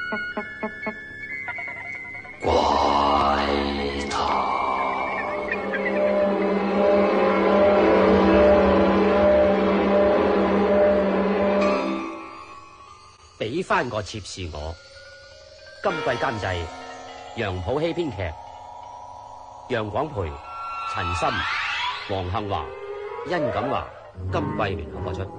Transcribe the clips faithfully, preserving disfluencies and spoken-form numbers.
怪談。 俾翻個妾侍我。今季監製楊普希，編劇楊廣培、陳森、黃杏華、殷錦華，今季聯合播出。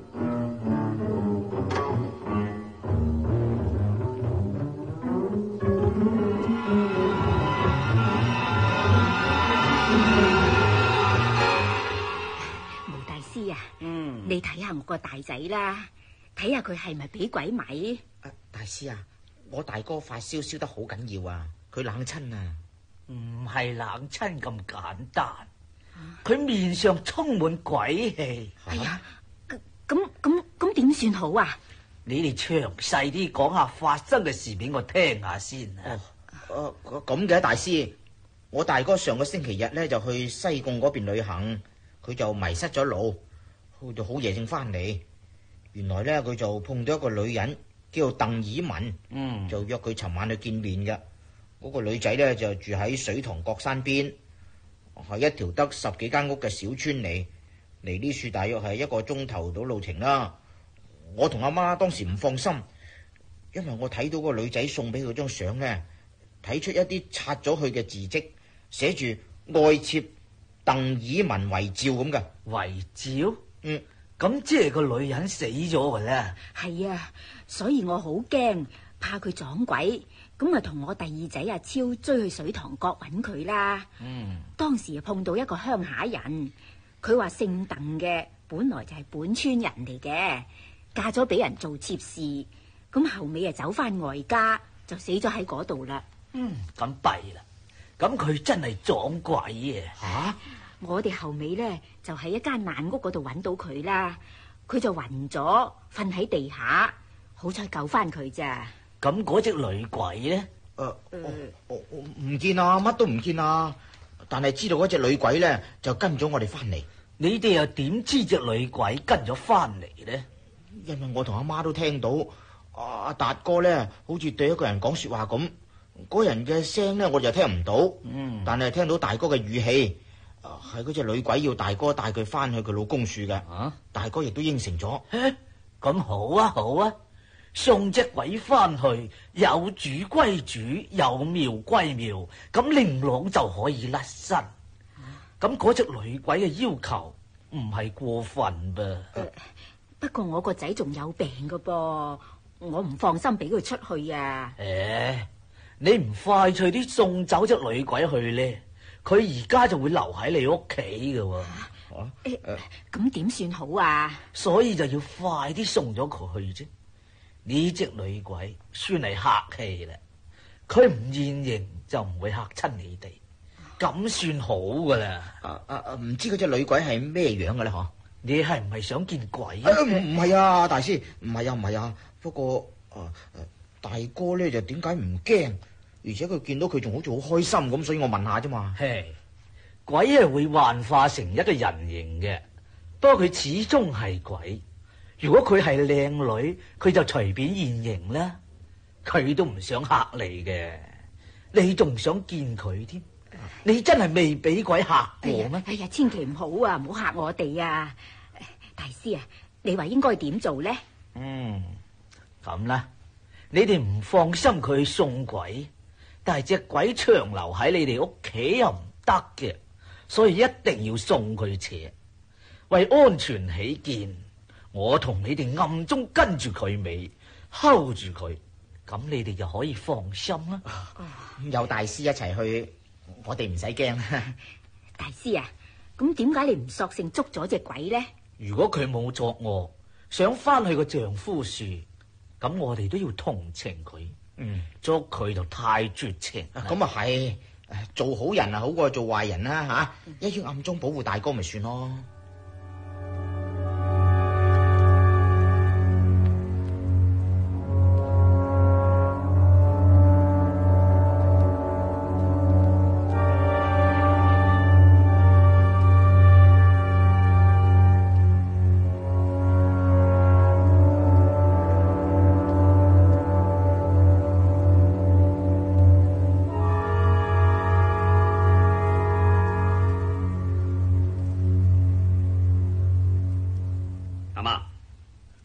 毛大師啊， 嗯， 你睇下我個大仔啦，睇下佢係咪俾鬼迷？ 啊，大師啊，我大哥發燒燒得好緊要啊，佢冷親啊。 唔係冷親咁簡單，佢、啊、面上充滿鬼氣。 哎呀，咁咁咁點算好啊？ 你哋詳細啲講下發生嘅事俾我聽下先啊。 哦，咁嘅大師，我大哥上個星期日咧就去西貢嗰邊旅行，佢就迷失咗路，去到好夜先翻嚟。原來咧佢就碰到一個女人叫做鄧以文，嗯，就約佢尋晚去見面嘅。嗰個女仔咧就住喺水塘角山邊，係一條得十幾間屋嘅小村嚟，離呢處大約係一個鐘頭到路程啦。我同阿媽當時唔放心，因為我睇到個女仔送俾佢張相咧，睇出一啲擦咗去嘅字跡，寫住愛妾鄧以文遺照咁嘅。 遺照？ 嗯， 咁即係個女人死咗嘅咧？ 係啊，所以我好驚，怕佢撞鬼。咁啊，同我第二仔阿超追去水塘角揾佢啦。嗯，當時碰到一個鄉下人，佢話姓鄧嘅，本來就係本村人嚟嘅，嫁咗俾人做妾侍，咁後尾啊走翻外家，就死咗喺嗰度啦。 嗯，咁弊啦，咁佢真係撞鬼啊！吓、啊， 我哋後尾呢，就喺一間爛屋嗰度揾到佢啦，佢就暈咗，瞓喺地下，好彩救翻佢咋。 咁嗰隻女鬼咧？ 誒，我唔見啊，乜都唔見啊。但係知道嗰隻女鬼咧就跟咗我哋翻嚟。 你哋又點知隻女鬼跟咗翻嚟咧？ 因為我同阿媽都聽到阿達哥咧，好似對一個人講說話咁。嗰人嘅聲咧，我就聽唔到。嗯，但係聽到大哥嘅語氣，係嗰隻女鬼要大哥帶佢翻去佢老公處嘅。啊，大哥亦都應承咗。 咁好啊，好啊。送隻鬼翻去，有主歸主，有廟歸廟，咁令郎就可以甩身。咁嗰隻女鬼嘅要求唔係過分噃、呃。 不過我個仔仲有病噶噃，我唔放心俾佢出去啊。 誒、欸，你唔快脆啲送走隻女鬼去咧，佢而家就會留喺你屋企噶。 咁點算好啊？ 所以就要快啲送咗佢去啫。呢隻女鬼算係客氣啦，佢唔現形就唔會嚇親你哋，咁算好噶啦。 啊啊唔知嗰隻女鬼係咩樣嘅咧？嗬， 你係唔係想見鬼？ 唔唔係啊，大師，唔係啊，唔係啊。不過啊，大哥咧就點解唔驚？而且佢見到佢仲好似好開心咁，所以我問下啫嘛。 嘿，鬼係會幻化成一個人形嘅，不過佢始終係鬼。如果佢係靚女，佢就隨便現形啦。佢都唔想嚇你嘅，你仲想見佢添？你真係未俾鬼嚇過咩？ 哎呀，千祈唔好啊，唔好嚇我哋啊！大師啊，你話應該點做咧？ 嗯，咁啦，你哋唔放心佢去送鬼，但係隻鬼長留喺你哋屋企又唔得嘅，所以一定要送佢扯。為安全起見，我同你哋暗中跟住佢尾，hold住佢，咁你哋就可以放心啦。 有大師一齊去，我哋唔使驚。 大師啊，咁點解你唔索性捉咗隻鬼呢？ 如果佢冇作惡，想翻去個丈夫處，咁我哋都要同情佢。嗯，捉佢就太絕情。 咁啊係，做好人啊好過做壞人啦吓，嗯、一於暗中保護大哥咪算咯。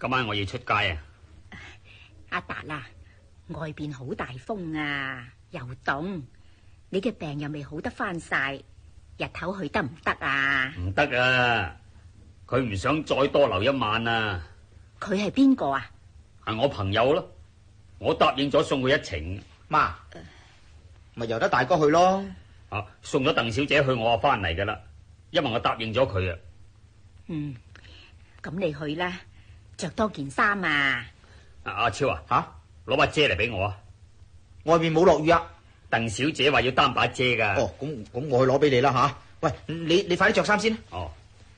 今晚我要出街啊。 阿達啊，外邊好大風啊，又凍，你嘅病又未好得翻晒，日頭去得唔得啊？ 唔得啊，佢唔想再多留一晚啊。 佢係邊個啊？ 係我朋友咯，我答應咗送佢一程。 媽，咪由得大哥去咯。 啊，送咗鄧小姐去，我就翻嚟噶啦，因為我答應咗佢啊。 嗯，咁你去啦，着多件衫啊。 阿阿超啊， 吓， 攞把遮嚟俾我啊。 外面冇落雨啊。 鄧小姐話要擔把遮噶。 哦，咁咁我去攞俾你啦吓。喂，你你快啲着衫先。 哦，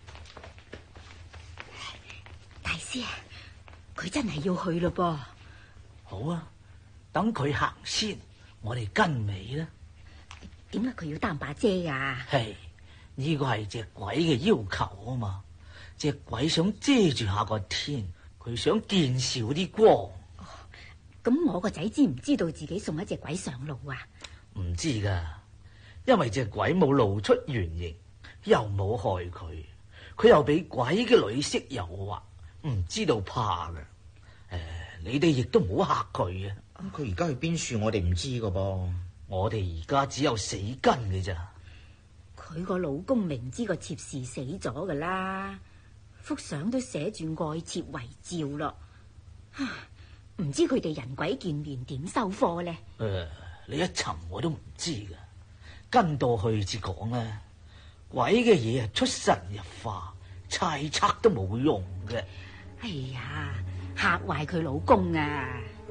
大師啊，佢真係要去咯噃。 好啊，等佢行先，我哋跟尾啦。 點解佢要擔把遮啊？ 係呢個係隻鬼嘅要求啊嘛，隻鬼想遮住下個天，佢想見少啲光。 咁我個仔知唔知道自己送一隻鬼上路啊？ 唔知噶，因為隻鬼冇露出原形，又冇害佢，佢又俾鬼嘅女色誘惑，唔知道怕噶。誒，你哋亦都唔好嚇佢啊！ 佢而家去邊處，我哋唔知噶噃。 我哋而家只有死根嘅咋。 佢個老公明知個妾侍死咗噶啦，幅相都寫住愛妾為照咯。唔知佢哋人鬼見面點收科呢？ 誒、呃，你一尋我都唔知噶，跟到去至講啦。鬼嘅嘢啊，出神入化，猜測都冇用嘅。 哎呀，嚇壞佢老公啊！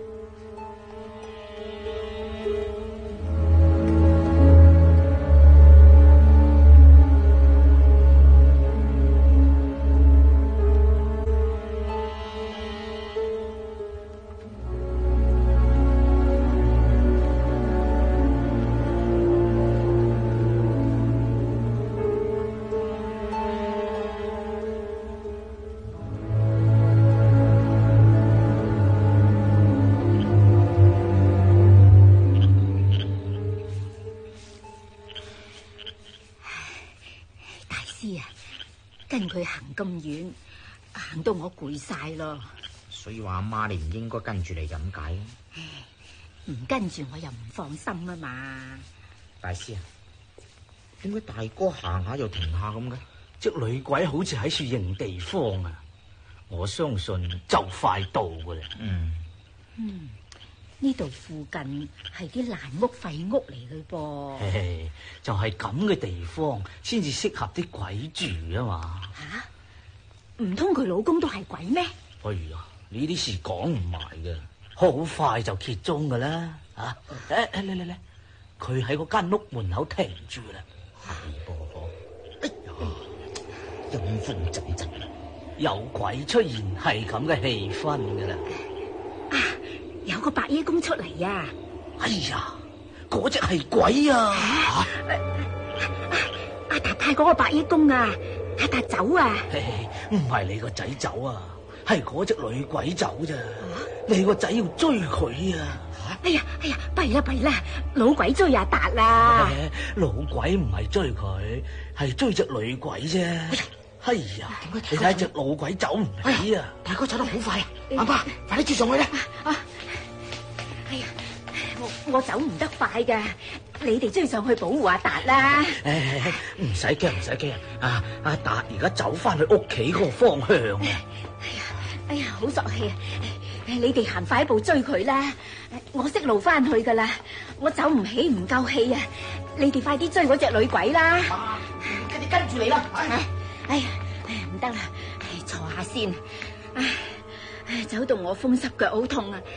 跟佢行咁遠，行到我攰晒咯。 所以話阿媽，你唔應該跟住嚟咁解。 唔跟住我又唔放心啊嘛。 大師啊，點解大哥行下又停下咁嘅？ 隻女鬼好似喺處認地方啊！我相信就快到噶啦。 嗯嗯，呢度附近係啲爛屋廢屋嚟嘅噃。 嘿嘿，就係咁嘅地方先至適合啲鬼住啊嘛。 吓，唔通佢老公都係鬼咩？ 哎呀，呢啲事講唔埋嘅，好快就揭盅噶啦。啊，誒誒，嚟嚟嚟，佢喺嗰間屋門口停住啦。 係噃，哎呀，陰風陣陣， 有鬼出現係咁嘅氣氛噶啦。 啊，有個白衣公出嚟啊！ 哎呀，嗰隻係鬼啊！ 啊阿達太嗰個白衣公啊，阿達走啊！ 唔係你個仔走啊，係嗰隻女鬼走咋？你個仔要追佢啊！ 哎呀哎呀，弊啦弊啦，老鬼追阿達啦！ 老鬼唔係追佢，係追隻女鬼啫。哎呀，你睇下隻老鬼走唔起啊！ 大哥走得好快啊！阿媽，快啲追上去啦！ 啊！哎呀，我我走唔得快噶，你哋追上去保護阿達啦！ 誒，唔使驚唔使驚，啊阿達而家走翻去屋企嗰個方向啊！ 哎呀哎呀，好索氣啊！你哋行快一步追佢啦，我識路翻去噶啦，我走唔起唔夠氣啊！你哋快啲追嗰隻女鬼啦！ 佢哋跟住你啦！ 哎呀，唔得啦，坐下先。唉，走到我風濕腳好痛啊！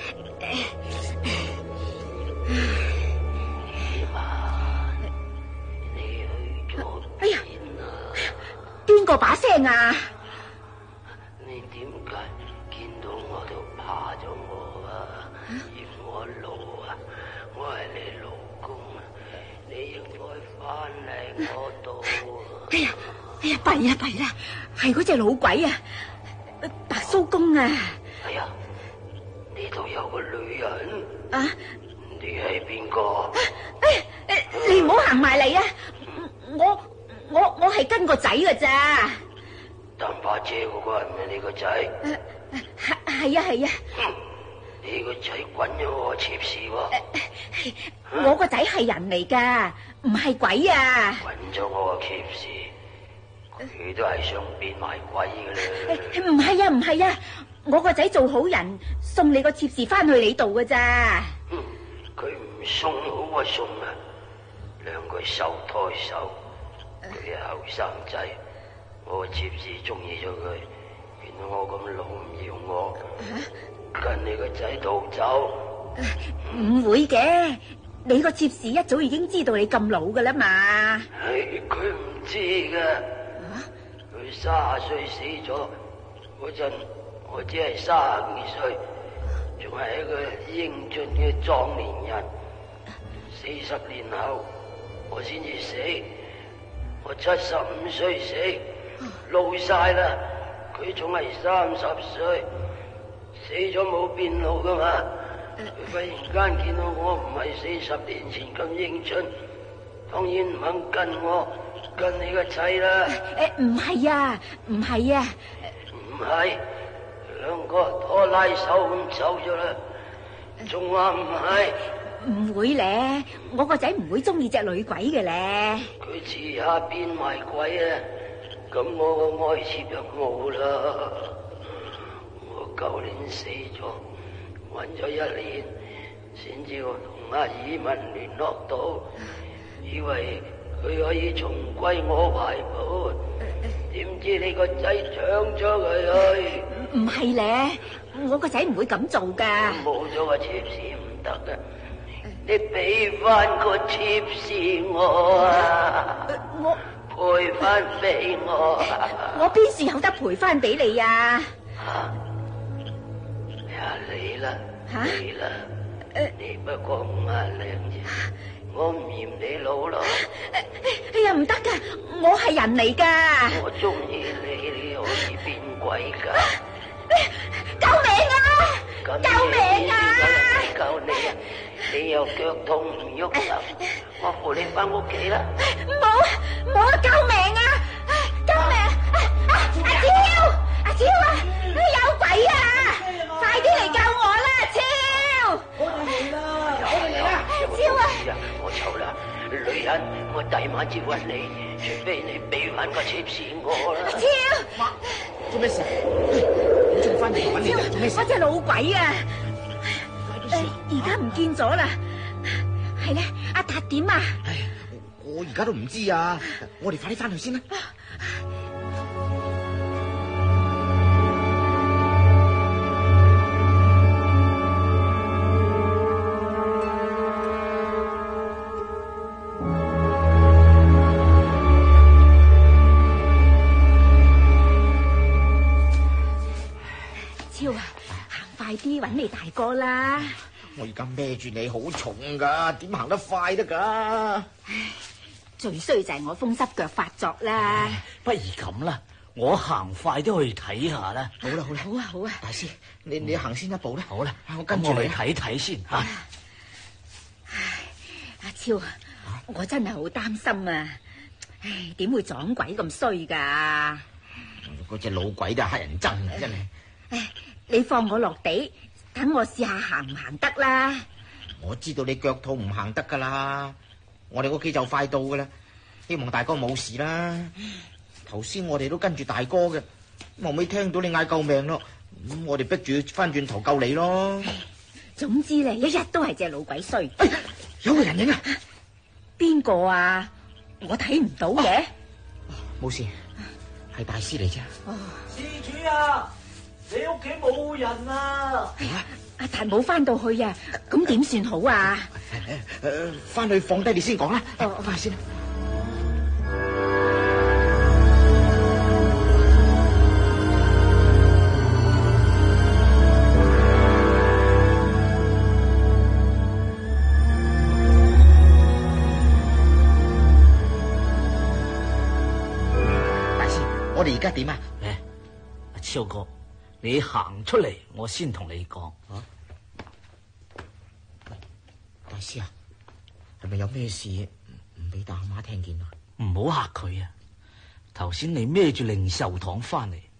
哎呀，邊個把聲啊？ 你點解見到我就怕咗我啊？嫌我老啊？我係你老公啊，你應該翻嚟我度。 哎呀！哎呀，弊呀弊啦，係嗰隻老鬼啊，白蘇公啊！ 哎呀，呢度有個女人啊！ 你係邊個？ 哎，你唔好行埋嚟啊！我我我係跟個仔噶咋？ 擔把遮嗰個係咪你個仔？ 係係啊係啊。 你個仔滾咗我妾侍喎！ 我個仔係人嚟噶，唔係鬼啊！ 滾咗我個妾侍，佢都係想變埋鬼噶啦！ 唔係啊唔係啊，我個仔做好人，送你個妾侍翻去你度噶咋？ 佢唔送好啊送啊，兩句手拖手，佢係後生仔，我個妾侍中意咗佢，見到我咁老唔要我。跟你個仔逃走？ 唔會嘅，你個妾侍一早已經知道你咁老噶啦嘛。 唉，佢唔知㗎。佢卅歲死咗嗰陣，我只係卅二歲，仲係一個英俊嘅壯年人。四十年後我先至死，我七十五歲死，老晒啦。佢仲係三十歲。死咗冇變老噶嘛？佢忽然間見到我唔係四十年前咁英俊，當然唔肯跟我跟你個仔啦。 誒，唔係啊，唔係啊， 唔係，兩個拖拉手咁走咗啦，仲話唔係？ 唔會咧，我個仔唔會中意隻女鬼嘅咧。 佢遲下變埋鬼啊，咁我個愛妾就冇啦。舊年死咗，揾咗一年，先至我同阿爾文聯絡到，以為佢可以重歸我懷抱，點知你個仔搶咗佢去？ 唔係咧，我個仔唔會咁做噶。 冇咗個妾侍唔得噶，你俾翻個妾侍我啊！ 我賠翻俾我。 我邊時有得賠翻俾你啊？ 啊你啦， 吓你啦，你不過五廿零啫，我唔嫌你老咯。 哎呀，唔得噶，我係人嚟噶。 我中意你，你可以變鬼噶。 救命啊！救命啊！ 救你啊！你又腳痛唔喐手，我扶你翻屋企啦。 冇冇，救命啊！救命！阿超，阿超啊，有鬼啊！快啲嚟救我啦，超！ 我哋嚟啦，我哋嚟啦！ 超啊！ 我醜啦，女人，我第晚接揾你，除非你俾翻個妾侍我啦。 超！ 做咩事？我仲翻嚟揾你做咩事？ 我隻老鬼啊！而家唔見咗啦。係咧，阿達點啊？ 唉，我而家都唔知啊！我哋快啲翻去先啦。 超啊，行快啲揾你大哥啦！ 我而家孭住你好重噶，點行得快得噶？ 唉，最衰就係我風濕腳發作啦。 不如咁啦，我行快啲去睇下啦。 好啦好啦， 好啊好啊， 大師，你你行先一步啦。 好啦， 我跟住你我去睇睇先吓。 唉，阿超啊，我真係好擔心啊！唉，點會撞鬼咁衰噶？ 嗰隻老鬼都係乞人憎啊，真係。 唉，你放我落地，等我試下行唔行得啦。 我知道你腳痛唔行得噶啦，我哋屋企就快到噶啦，希望大哥冇事啦。頭先我哋都跟住大哥嘅，後尾聽到你嗌救命咯，咁我哋逼住翻轉頭救你咯。 總之咧，一日都係隻老鬼衰。 哎，有個人影啊！ 邊個啊？我睇唔到嘅。 冇事，係大師嚟啫。 施主啊，你屋企冇人啊！ 阿達冇翻到去啊，咁點算好啊？ 誒，翻去放低你先講啦。 哦， 翻去先啦。大師，我哋而家點啊？ 誒，阿超哥，你行出嚟，我先同你講。 啊，大師啊，係咪有咩事唔唔俾大阿媽聽見啊？ 唔好嚇佢啊！頭先你孭住靈壽堂翻嚟，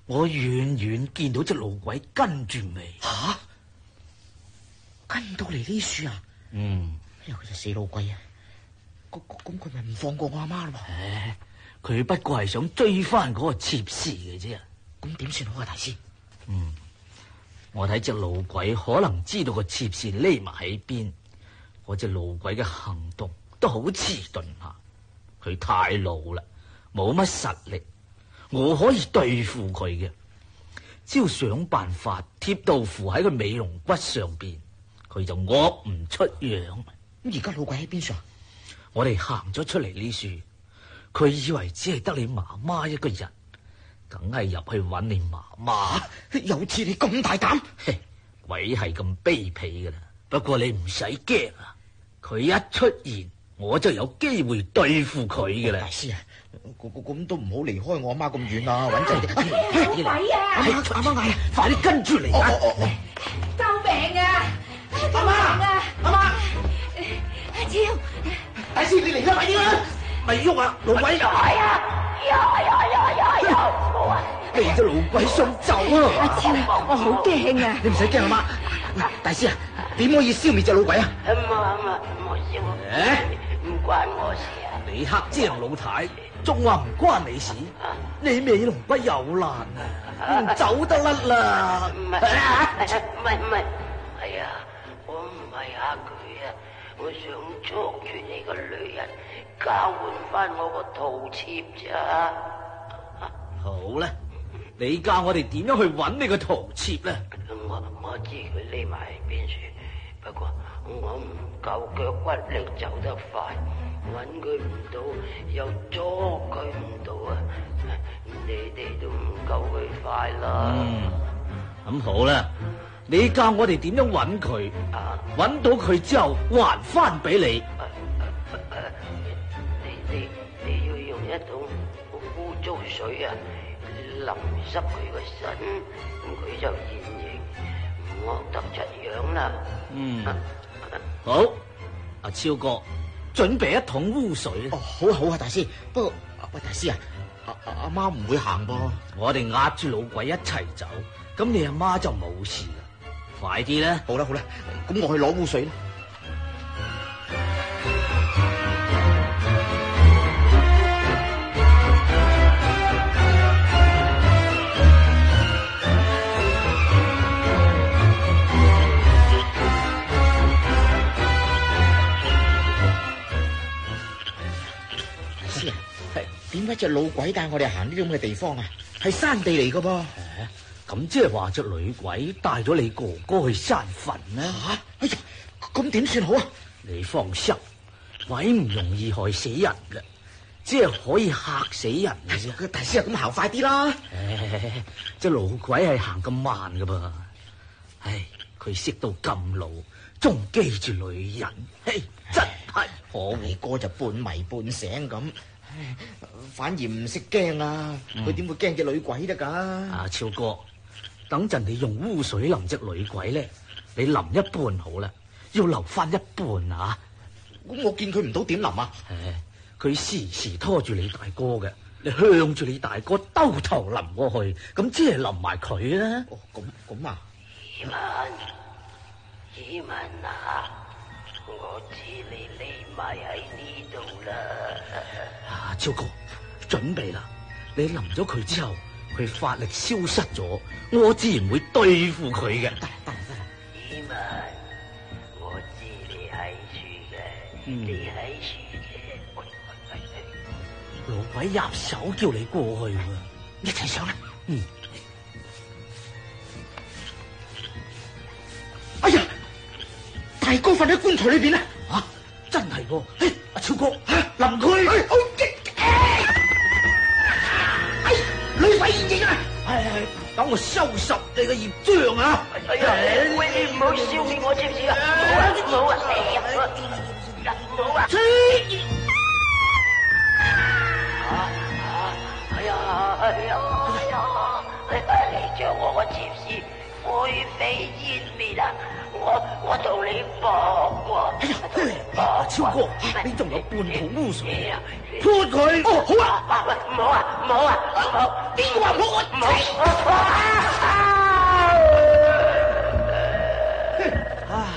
我遠遠見到隻老鬼跟住尾。 吓，跟到嚟呢處啊？ 嗯， 有隻死老鬼啊！咁咁佢咪唔放過我阿媽咯？ 唉，佢不過係想追翻嗰個妾侍嘅啫。 咁點算好啊，大師？ 嗯，我睇隻老鬼可能知道個妾侍匿埋喺邊，嗰隻老鬼嘅行動都好遲鈍下，佢太老啦，冇乜實力，我可以對付佢嘅，只要想辦法貼豆腐喺個尾龍骨上邊，佢就惡唔出樣。 咁而家老鬼喺邊處啊？ 我哋行咗出嚟呢處，佢以為只係得你媽媽一個人，梗係入去揾你媽媽。 有似你咁大膽？ 嘿，鬼係咁卑鄙噶啦！不過你唔使驚啊，佢一出現，我就有機會對付佢噶啦。 大師啊，咁都唔好離開我阿媽咁遠啊，穩陣啲。 鬼啊！ 阿媽阿媽嗌啊， 快啲跟住嚟啊！ 救命啊！ 阿媽啊，阿媽， 阿超， 大師你嚟啦，快啲啦！ 咪喐啊，老鬼！ 係啊！呀呀呀呀呀！我啊！ 你隻老鬼想走啊！ 阿超，我好驚啊！ 你唔使驚阿媽。大師啊，點可以消滅隻老鬼啊？ 唔好唔好唔好笑我，唔關我事啊！ 你黑精老太，仲話唔關你事？你尾龍骨有難啊，唔走得甩啦！ 唔係唔係唔係，係啊！我唔係嚇佢啊，我想捉住你個女人，交換翻我個陶妾咋。 好啦，你教我哋點樣去揾你個陶妾咧？ 我我知佢匿埋喺邊處，不過我唔夠腳骨力走得快，揾佢唔到，又捉佢唔到啊！你哋都唔夠佢快啦。 嗯，咁好啦，你教我哋點樣揾佢， 啊， 揾到佢之後還翻俾你。 你你你要用一桶污糟水啊，淋濕佢個身，咁佢就現形，唔惡得出樣啦。 嗯，好，阿超哥，準備一桶污水。 哦，好啊好啊，大師。不過喂，大師啊，阿阿阿媽唔會行噃。 我哋壓住老鬼一齊走，咁你阿媽就冇事啦。快啲啦！ 好啦好啦，咁我去攞污水啦。點解隻老鬼帶我哋行呢啲咁嘅地方啊？係山地嚟噶噃。 咁即係話隻女鬼帶咗你哥哥去山墳呢？ 吓、啊！哎呀，咁點算好啊？ 你放心，鬼唔容易害死人嘅，只係可以嚇死人嘅啫。 大師啊，咁行快啲啦！ 隻老鬼係行咁慢噶噃。唉，佢識到咁老，仲記住女人，嘿，真係可惡。 你哥就半迷半醒咁。反而唔識驚啊！佢點會驚隻女鬼得噶？ 阿超哥，等陣你用污水淋隻女鬼咧，你淋一半好啦，要留翻一半啊！ 咁我見佢唔到點淋啊？ 佢時時拖住你大哥嘅，你向住你大哥兜頭淋過去，咁即係淋埋佢啦。 哦，咁咁啊！ 二文，二文啊！我知你匿埋喺呢度啦。 啊，超哥，準備啦！你淋咗佢之後，佢法力消失咗，我自然會對付佢嘅。得得得。 二文，我知你喺處嘅， 嗯、 你喺處嘅。 老鬼入手叫你過去喎， 一齊上啦！ 嗯。 哎呀！大哥瞓喺棺材裏邊啊！ 啊，真係喎！嘿，阿超哥， 淋佢！哎，女鬼現形啊！ 係係，等我收拾你個業障啊！ 哎呀，喂，你唔好消滅我，知唔知啊？唔好啊！哎呀，唔好啊！啊啊！哎呀，哎呀，哎呀！你將我個妾侍灰飛煙滅啦，我我同你搏喎。 阿超哥，你仲有半桶污水， 潑潑佢。 哦，好啊，唔好啊，唔好啊，唔好。邊個話潑我？唔好。 啊！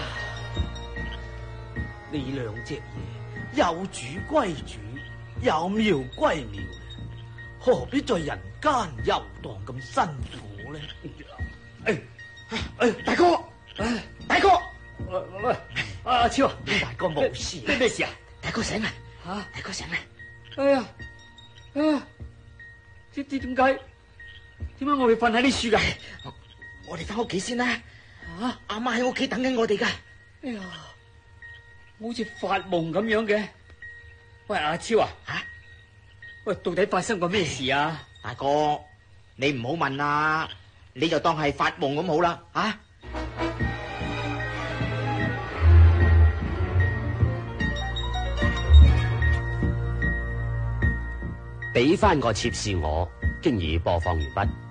呢兩隻嘢有主歸主，有廟歸廟，何必在人間遊蕩咁辛苦呢？ 誒誒，大哥，大哥，喂，阿超啊， 大哥冇事， 咩事啊？ 大哥醒啦！ 吓， 大哥醒啦！ 哎呀，哎呀，知知點解？點解我會瞓喺呢樹㗎？ 我哋翻屋企先啦。 吓， 阿媽喺屋企等緊我哋噶。 哎呀，好似發夢咁樣嘅。喂，阿超啊， 吓， 喂，到底發生過咩事啊？ 大哥，你唔好問啦，你就當係發夢咁好啦，啊！ 俾翻個妾侍我，經已播放完畢。